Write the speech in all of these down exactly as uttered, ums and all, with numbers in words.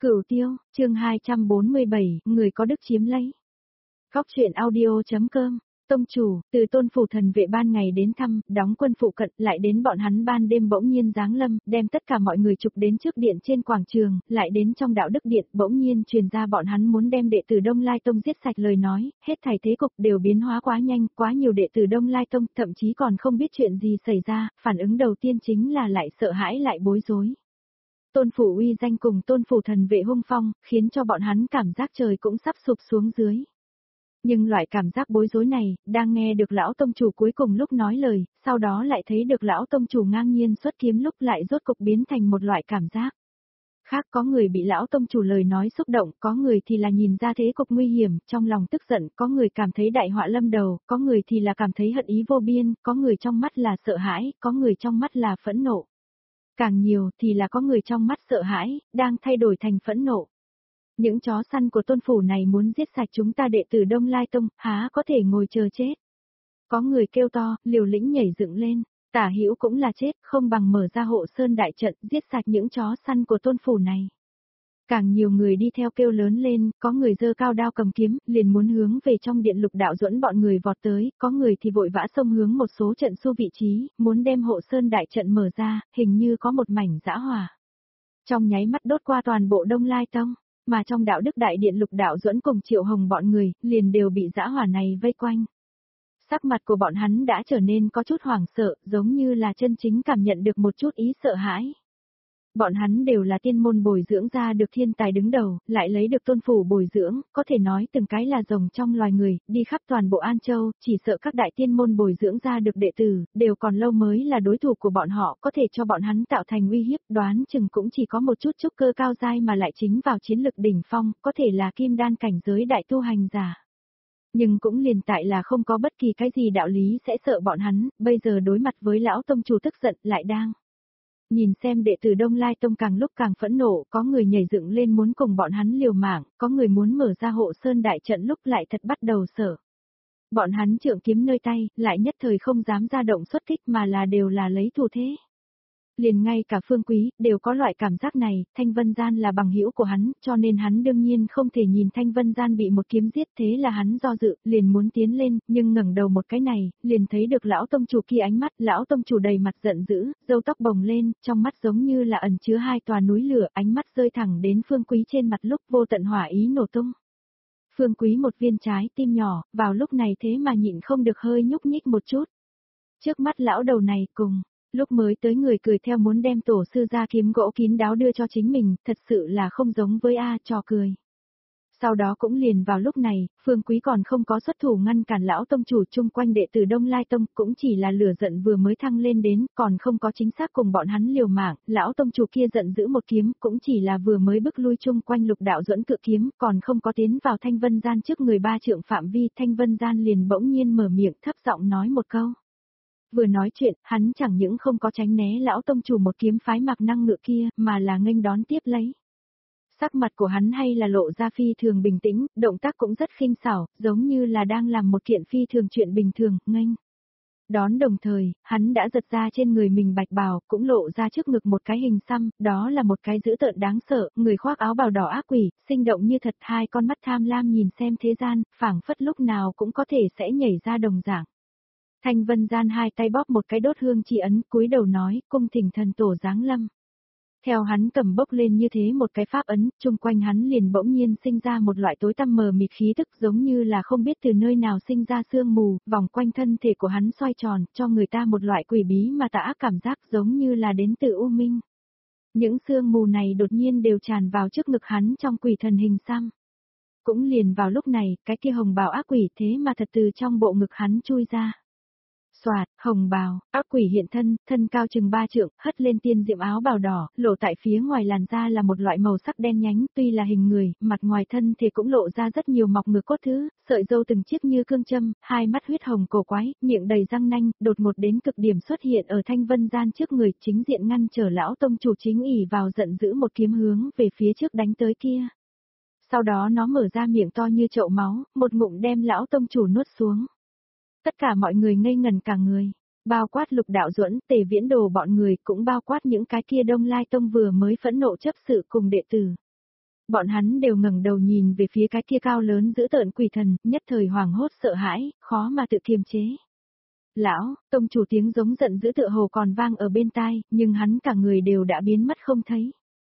Cửu Tiêu, chương hai trăm bốn mươi bảy, người có đức chiếm lấy. Góc truyện audio.com, tông chủ, từ Tôn phủ thần vệ ban ngày đến thăm, đóng quân phụ cận, lại đến bọn hắn ban đêm bỗng nhiên giáng lâm, đem tất cả mọi người trục đến trước điện trên quảng trường, lại đến trong đạo đức điện, bỗng nhiên truyền ra bọn hắn muốn đem đệ tử Đông Lai Tông giết sạch lời nói, hết thảy thế cục đều biến hóa quá nhanh, quá nhiều đệ tử Đông Lai Tông, thậm chí còn không biết chuyện gì xảy ra, phản ứng đầu tiên chính là lại sợ hãi lại bối rối. Tôn phủ uy danh cùng tôn phủ thần vệ hung phong, khiến cho bọn hắn cảm giác trời cũng sắp sụp xuống dưới. Nhưng loại cảm giác bối rối này, đang nghe được lão tông chủ cuối cùng lúc nói lời, sau đó lại thấy được lão tông chủ ngang nhiên xuất kiếm lúc lại rốt cục biến thành một loại cảm giác. Khác có người bị lão tông chủ lời nói xúc động, có người thì là nhìn ra thế cục nguy hiểm, trong lòng tức giận, có người cảm thấy đại họa lâm đầu, có người thì là cảm thấy hận ý vô biên, có người trong mắt là sợ hãi, có người trong mắt là phẫn nộ. Càng nhiều thì là có người trong mắt sợ hãi, đang thay đổi thành phẫn nộ. Những chó săn của tôn phủ này muốn giết sạch chúng ta đệ tử Đông Lai Tông, há có thể ngồi chờ chết. Có người kêu to, liều lĩnh nhảy dựng lên, tả hữu cũng là chết, không bằng mở ra hộ sơn đại trận, giết sạch những chó săn của tôn phủ này. Càng nhiều người đi theo kêu lớn lên, có người giơ cao đao cầm kiếm, liền muốn hướng về trong điện Lục Đạo Duẫn bọn người vọt tới, có người thì vội vã xông hướng một số trận xu vị trí, muốn đem hộ sơn đại trận mở ra, hình như có một mảnh dã hỏa. Trong nháy mắt đốt qua toàn bộ Đông Lai Tông, mà trong đạo đức đại điện Lục Đạo Duẫn cùng Triệu Hồng bọn người, liền đều bị dã hỏa này vây quanh. Sắc mặt của bọn hắn đã trở nên có chút hoảng sợ, giống như là chân chính cảm nhận được một chút ý sợ hãi. Bọn hắn đều là tiên môn bồi dưỡng ra được thiên tài đứng đầu, lại lấy được tôn phủ bồi dưỡng, có thể nói từng cái là rồng trong loài người, đi khắp toàn bộ An Châu, chỉ sợ các đại tiên môn bồi dưỡng ra được đệ tử, đều còn lâu mới là đối thủ của bọn họ, có thể cho bọn hắn tạo thành uy hiếp, đoán chừng cũng chỉ có một chút trúc cơ cao dai mà lại chính vào chiến lực đỉnh phong, có thể là kim đan cảnh giới đại tu hành giả. Nhưng cũng liền tại là không có bất kỳ cái gì đạo lý sẽ sợ bọn hắn, bây giờ đối mặt với lão tông chủ tức giận lại đang. Nhìn xem đệ tử Đông Lai Tông càng lúc càng phẫn nộ, có người nhảy dựng lên muốn cùng bọn hắn liều mạng, có người muốn mở ra hộ sơn đại trận lúc lại thật bắt đầu sợ. Bọn hắn trượng kiếm nơi tay, lại nhất thời không dám ra động xuất kích mà là đều là lấy thủ thế. Liền ngay cả Phương Quý, đều có loại cảm giác này, Thanh Vân Gian là bằng hữu của hắn, cho nên hắn đương nhiên không thể nhìn Thanh Vân Gian bị một kiếm giết, thế là hắn do dự, liền muốn tiến lên, nhưng ngẩng đầu một cái này, liền thấy được lão tông chủ kia ánh mắt, lão tông chủ đầy mặt giận dữ, râu tóc bồng lên, trong mắt giống như là ẩn chứa hai tòa núi lửa, ánh mắt rơi thẳng đến Phương Quý trên mặt lúc vô tận hỏa ý nổ tung. Phương Quý một viên trái tim nhỏ, vào lúc này thế mà nhịn không được hơi nhúc nhích một chút. Trước mắt lão đầu này cùng lúc mới tới người cười theo muốn đem tổ sư ra kiếm gỗ kín đáo đưa cho chính mình, thật sự là không giống với A trò cười. Sau đó cũng liền vào lúc này, Phương Quý còn không có xuất thủ ngăn cản lão tông chủ chung quanh đệ tử Đông Lai Tông, cũng chỉ là lửa giận vừa mới thăng lên đến, còn không có chính xác cùng bọn hắn liều mạng, lão tông chủ kia giận giữ một kiếm, cũng chỉ là vừa mới bức lui chung quanh Lục Đạo Duẫn cự kiếm, còn không có tiến vào Thanh Vân Gian trước người ba trượng phạm vi, Thanh Vân Gian liền bỗng nhiên mở miệng thấp giọng nói một câu. Vừa nói chuyện, hắn chẳng những không có tránh né lão tông chủ một kiếm phái mặc năng ngựa kia, mà là nghênh đón tiếp lấy. Sắc mặt của hắn hay là lộ ra phi thường bình tĩnh, động tác cũng rất khinh xảo, giống như là đang làm một kiện phi thường chuyện bình thường, nghênh. Đón đồng thời, hắn đã giật ra trên người mình bạch bào, cũng lộ ra trước ngực một cái hình xăm, đó là một cái dữ tợn đáng sợ, người khoác áo bào đỏ ác quỷ, sinh động như thật, hai con mắt tham lam nhìn xem thế gian, phảng phất lúc nào cũng có thể sẽ nhảy ra đồng dạng. Thanh Vân Gian hai tay bóp một cái đốt hương chi ấn, cúi đầu nói, cung thỉnh thần tổ giáng lâm. Theo hắn cầm bốc lên như thế một cái pháp ấn, chung quanh hắn liền bỗng nhiên sinh ra một loại tối tăm mờ mịt khí tức giống như là không biết từ nơi nào sinh ra sương mù, vòng quanh thân thể của hắn xoay tròn, cho người ta một loại quỷ bí mà tà ác cảm giác giống như là đến từ u minh. Những sương mù này đột nhiên đều tràn vào trước ngực hắn trong quỷ thần hình xăm. Cũng liền vào lúc này, cái kia hồng bào ác quỷ thế mà thật từ trong bộ ngực hắn chui ra. Soạt, hồng bào, ác quỷ hiện thân, thân cao chừng ba trượng, hất lên tiên diệm áo bào đỏ, lộ tại phía ngoài làn da là một loại màu sắc đen nhánh, tuy là hình người, mặt ngoài thân thì cũng lộ ra rất nhiều mọc ngược cốt thứ, sợi râu từng chiếc như cương châm, hai mắt huyết hồng cổ quái, miệng đầy răng nanh, đột ngột đến cực điểm xuất hiện ở Thanh Vân Gian trước người, chính diện ngăn trở lão tông chủ chính ỉ vào giận dữ một kiếm hướng về phía trước đánh tới kia. Sau đó nó mở ra miệng to như chậu máu, một ngụm đem lão tông chủ nuốt xuống. Tất cả mọi người ngây ngần cả người, bao quát Lục Đạo Duẫn, Tề Viễn Đồ bọn người cũng bao quát những cái kia Đông Lai Tông vừa mới phẫn nộ chấp sự cùng đệ tử. Bọn hắn đều ngẩng đầu nhìn về phía cái kia cao lớn dữ tợn quỷ thần, nhất thời hoảng hốt sợ hãi, khó mà tự kiềm chế. Lão, tông chủ tiếng giống giận dữ tựa hồ còn vang ở bên tai, nhưng hắn cả người đều đã biến mất không thấy.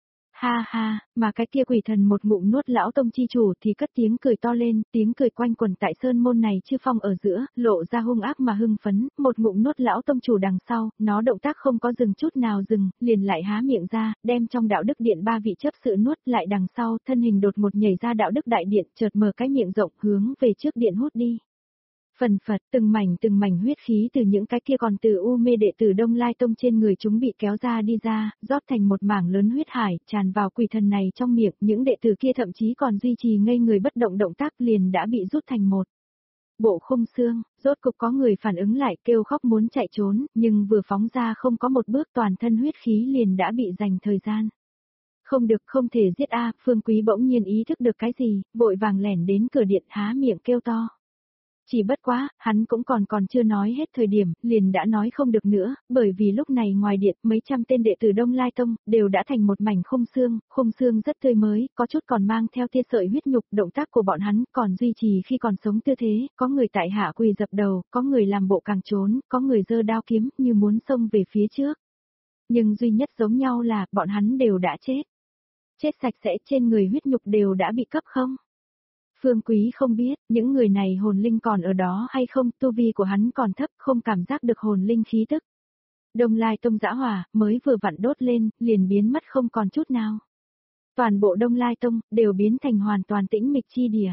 Ha ha, mà cái kia quỷ thần một ngụm nuốt lão tông chi chủ thì cất tiếng cười to lên, tiếng cười quanh quẩn tại sơn môn này chư phong ở giữa, lộ ra hung ác mà hưng phấn, một ngụm nuốt lão tông chủ đằng sau, nó động tác không có dừng chút nào dừng, liền lại há miệng ra, đem trong đạo đức điện ba vị chấp sự nuốt lại đằng sau, thân hình đột một nhảy ra đạo đức đại điện, chợt mở cái miệng rộng hướng về trước điện hút đi. Phần phật, từng mảnh từng mảnh huyết khí từ những cái kia còn từ u mê đệ tử Đông Lai Tông trên người chúng bị kéo ra đi ra, rót thành một mảng lớn huyết hải, tràn vào quỷ thần này trong miệng, những đệ tử kia thậm chí còn duy trì ngây người bất động động tác liền đã bị rút thành một bộ khung xương, rốt cục có người phản ứng lại kêu khóc muốn chạy trốn, nhưng vừa phóng ra không có một bước toàn thân huyết khí liền đã bị dành thời gian. Không được, không thể giết a, Phương Quý bỗng nhiên ý thức được cái gì, vội vàng lẻn đến cửa điện há miệng kêu to. Chỉ bất quá, hắn cũng còn còn chưa nói hết thời điểm, liền đã nói không được nữa, bởi vì lúc này ngoài điện mấy trăm tên đệ tử Đông Lai Tông, đều đã thành một mảnh khung xương, khung xương rất tươi mới, có chút còn mang theo tia sợi huyết nhục, động tác của bọn hắn còn duy trì khi còn sống tư thế, có người tại hạ quỳ dập đầu, có người làm bộ càng trốn, có người giơ đao kiếm như muốn xông về phía trước. Nhưng duy nhất giống nhau là, bọn hắn đều đã chết. Chết sạch sẽ trên người huyết nhục đều đã bị cấp không. Phương Quý không biết, những người này hồn linh còn ở đó hay không, tu vi của hắn còn thấp, không cảm giác được hồn linh khí tức. Đông Lai Tông dã hỏa, mới vừa vặn đốt lên, liền biến mất không còn chút nào. Toàn bộ Đông Lai Tông, đều biến thành hoàn toàn tĩnh mịch chi địa.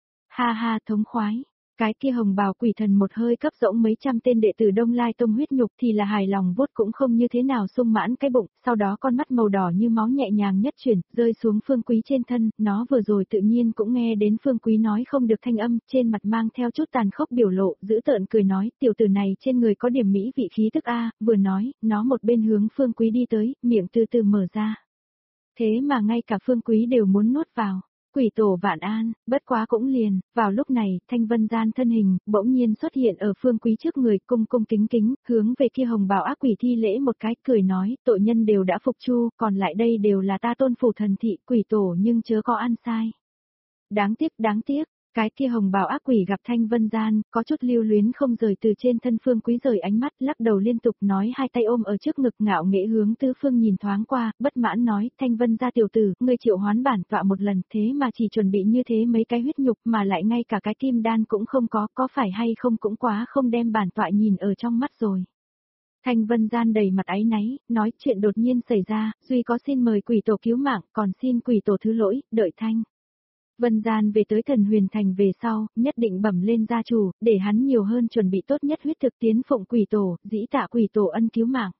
Ha ha thống khoái. Cái kia hồng bào quỷ thần một hơi cấp rỗng mấy trăm tên đệ tử Đông Lai Tông huyết nhục thì là hài lòng vuốt cũng không như thế nào sung mãn cái bụng, sau đó con mắt màu đỏ như máu nhẹ nhàng nhất chuyển, rơi xuống Phương Quý trên thân, nó vừa rồi tự nhiên cũng nghe đến Phương Quý nói không được thanh âm, trên mặt mang theo chút tàn khốc biểu lộ, giữ tợn cười nói, tiểu tử này trên người có điểm mỹ vị khí tức a, vừa nói, nó một bên hướng Phương Quý đi tới, miệng từ từ mở ra. Thế mà ngay cả Phương Quý đều muốn nuốt vào. Quỷ tổ vạn an, bất quá cũng liền, vào lúc này, Thanh Vân Gian thân hình, bỗng nhiên xuất hiện ở Phương Quý trước người, cung cung kính kính, hướng về kia hồng bào ác quỷ thi lễ một cái, cười nói, tội nhân đều đã phục chu, còn lại đây đều là ta tôn phủ thần thị, quỷ tổ nhưng chớ có ăn sai. Đáng tiếc, đáng tiếc. Cái kia hồng bào ác quỷ gặp Thanh Vân Gian, có chút lưu luyến không rời từ trên thân Phương Quý rời ánh mắt, lắc đầu liên tục nói hai tay ôm ở trước ngực ngạo nghễ hướng tứ phương nhìn thoáng qua, bất mãn nói, Thanh Vân gia tiểu tử, ngươi triệu hoán bản tọa một lần, thế mà chỉ chuẩn bị như thế mấy cái huyết nhục mà lại ngay cả cái kim đan cũng không có, có phải hay không cũng quá không đem bản tọa nhìn ở trong mắt rồi. Thanh Vân Gian đầy mặt áy náy, nói chuyện đột nhiên xảy ra, duy có xin mời quỷ tổ cứu mạng, còn xin quỷ tổ thứ lỗi, đợi Thanh Vân Gian về tới thần huyền thành về sau, nhất định bẩm lên gia chủ, để hắn nhiều hơn chuẩn bị tốt nhất huyết thực tiến phụng quỷ tổ, dĩ tạ quỷ tổ ân cứu mạng.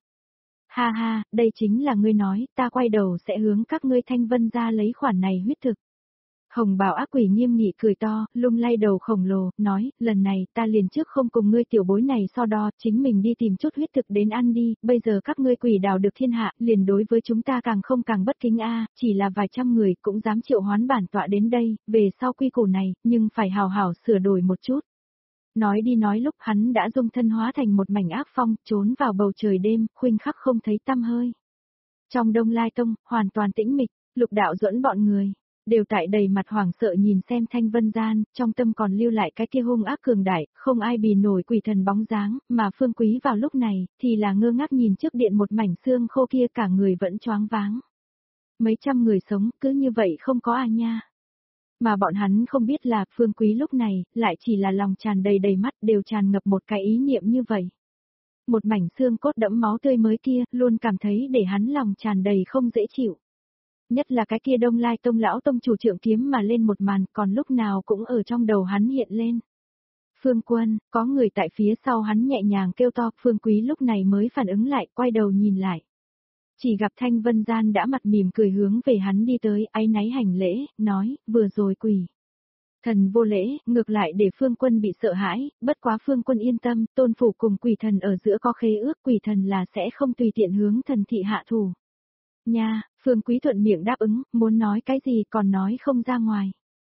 Ha ha, đây chính là ngươi nói, ta quay đầu sẽ hướng các ngươi Thanh Vân gia lấy khoản này huyết thực. Hồng bào ác quỷ nghiêm nghị cười to, lung lay đầu khổng lồ, nói, lần này ta liền trước không cùng ngươi tiểu bối này so đo, chính mình đi tìm chút huyết thực đến ăn đi, bây giờ các ngươi quỷ đào được thiên hạ, liền đối với chúng ta càng không càng bất kính a, chỉ là vài trăm người cũng dám triệu hoán bản tọa đến đây, về sau quy củ này, nhưng phải hào hảo sửa đổi một chút. Nói đi nói lúc hắn đã dung thân hóa thành một mảnh ác phong, trốn vào bầu trời đêm, khuynh khắc không thấy tăm hơi. Trong Đông Lai Tông, hoàn toàn tĩnh mịch, Lục Đạo Duẫn bọn người đều tại đầy mặt hoảng sợ nhìn xem Thanh Vân Gian, trong tâm còn lưu lại cái kia hung ác cường đại, không ai bì nổi quỷ thần bóng dáng, mà Phương Quý vào lúc này, thì là ngơ ngác nhìn trước điện một mảnh xương khô kia cả người vẫn choáng váng. Mấy trăm người sống, cứ như vậy không có ai nha. Mà bọn hắn không biết là Phương Quý lúc này, lại chỉ là lòng tràn đầy đầy mắt đều tràn ngập một cái ý niệm như vậy. Một mảnh xương cốt đẫm máu tươi mới kia, luôn cảm thấy để hắn lòng tràn đầy không dễ chịu. Nhất là cái kia Đông Lai Tông lão tông chủ trượng kiếm mà lên một màn, còn lúc nào cũng ở trong đầu hắn hiện lên. Phương Quân, có người tại phía sau hắn nhẹ nhàng kêu to, Phương Quý lúc này mới phản ứng lại, quay đầu nhìn lại. Chỉ gặp Thanh Vân Gian đã mặt mỉm cười hướng về hắn đi tới, áy náy hành lễ, nói, vừa rồi quỷ thần vô lễ, ngược lại để Phương Quân bị sợ hãi, bất quá Phương Quân yên tâm, tôn phủ cùng quỷ thần ở giữa có khế ước, quỷ thần là sẽ không tùy tiện hướng thần thị hạ thủ. Nha, Phương Quý thuận miệng đáp ứng, muốn nói cái gì còn nói không ra ngoài.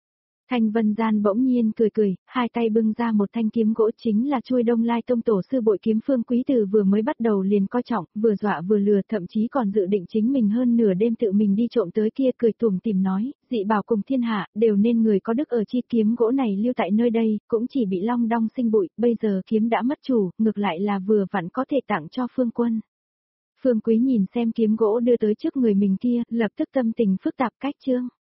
Thanh Vân Gian bỗng nhiên cười cười, hai tay bưng ra một thanh kiếm gỗ chính là chuôi Đông Lai Tông tổ sư bội kiếm Phương Quý Từ vừa mới bắt đầu liền coi trọng, vừa dọa vừa lừa, thậm chí còn dự định chính mình hơn nửa đêm tự mình đi trộm tới kia, cười tủm tỉm nói, dị bảo cùng thiên hạ, đều nên người có đức ở chi, kiếm gỗ này lưu tại nơi đây, cũng chỉ bị long đong sinh bụi, bây giờ kiếm đã mất chủ, ngược lại là vừa vặn có thể tặng cho Phương Quân. Phương Quý nhìn xem kiếm gỗ đưa tới trước người mình kia, lập tức tâm tình phức tạp, cách chương.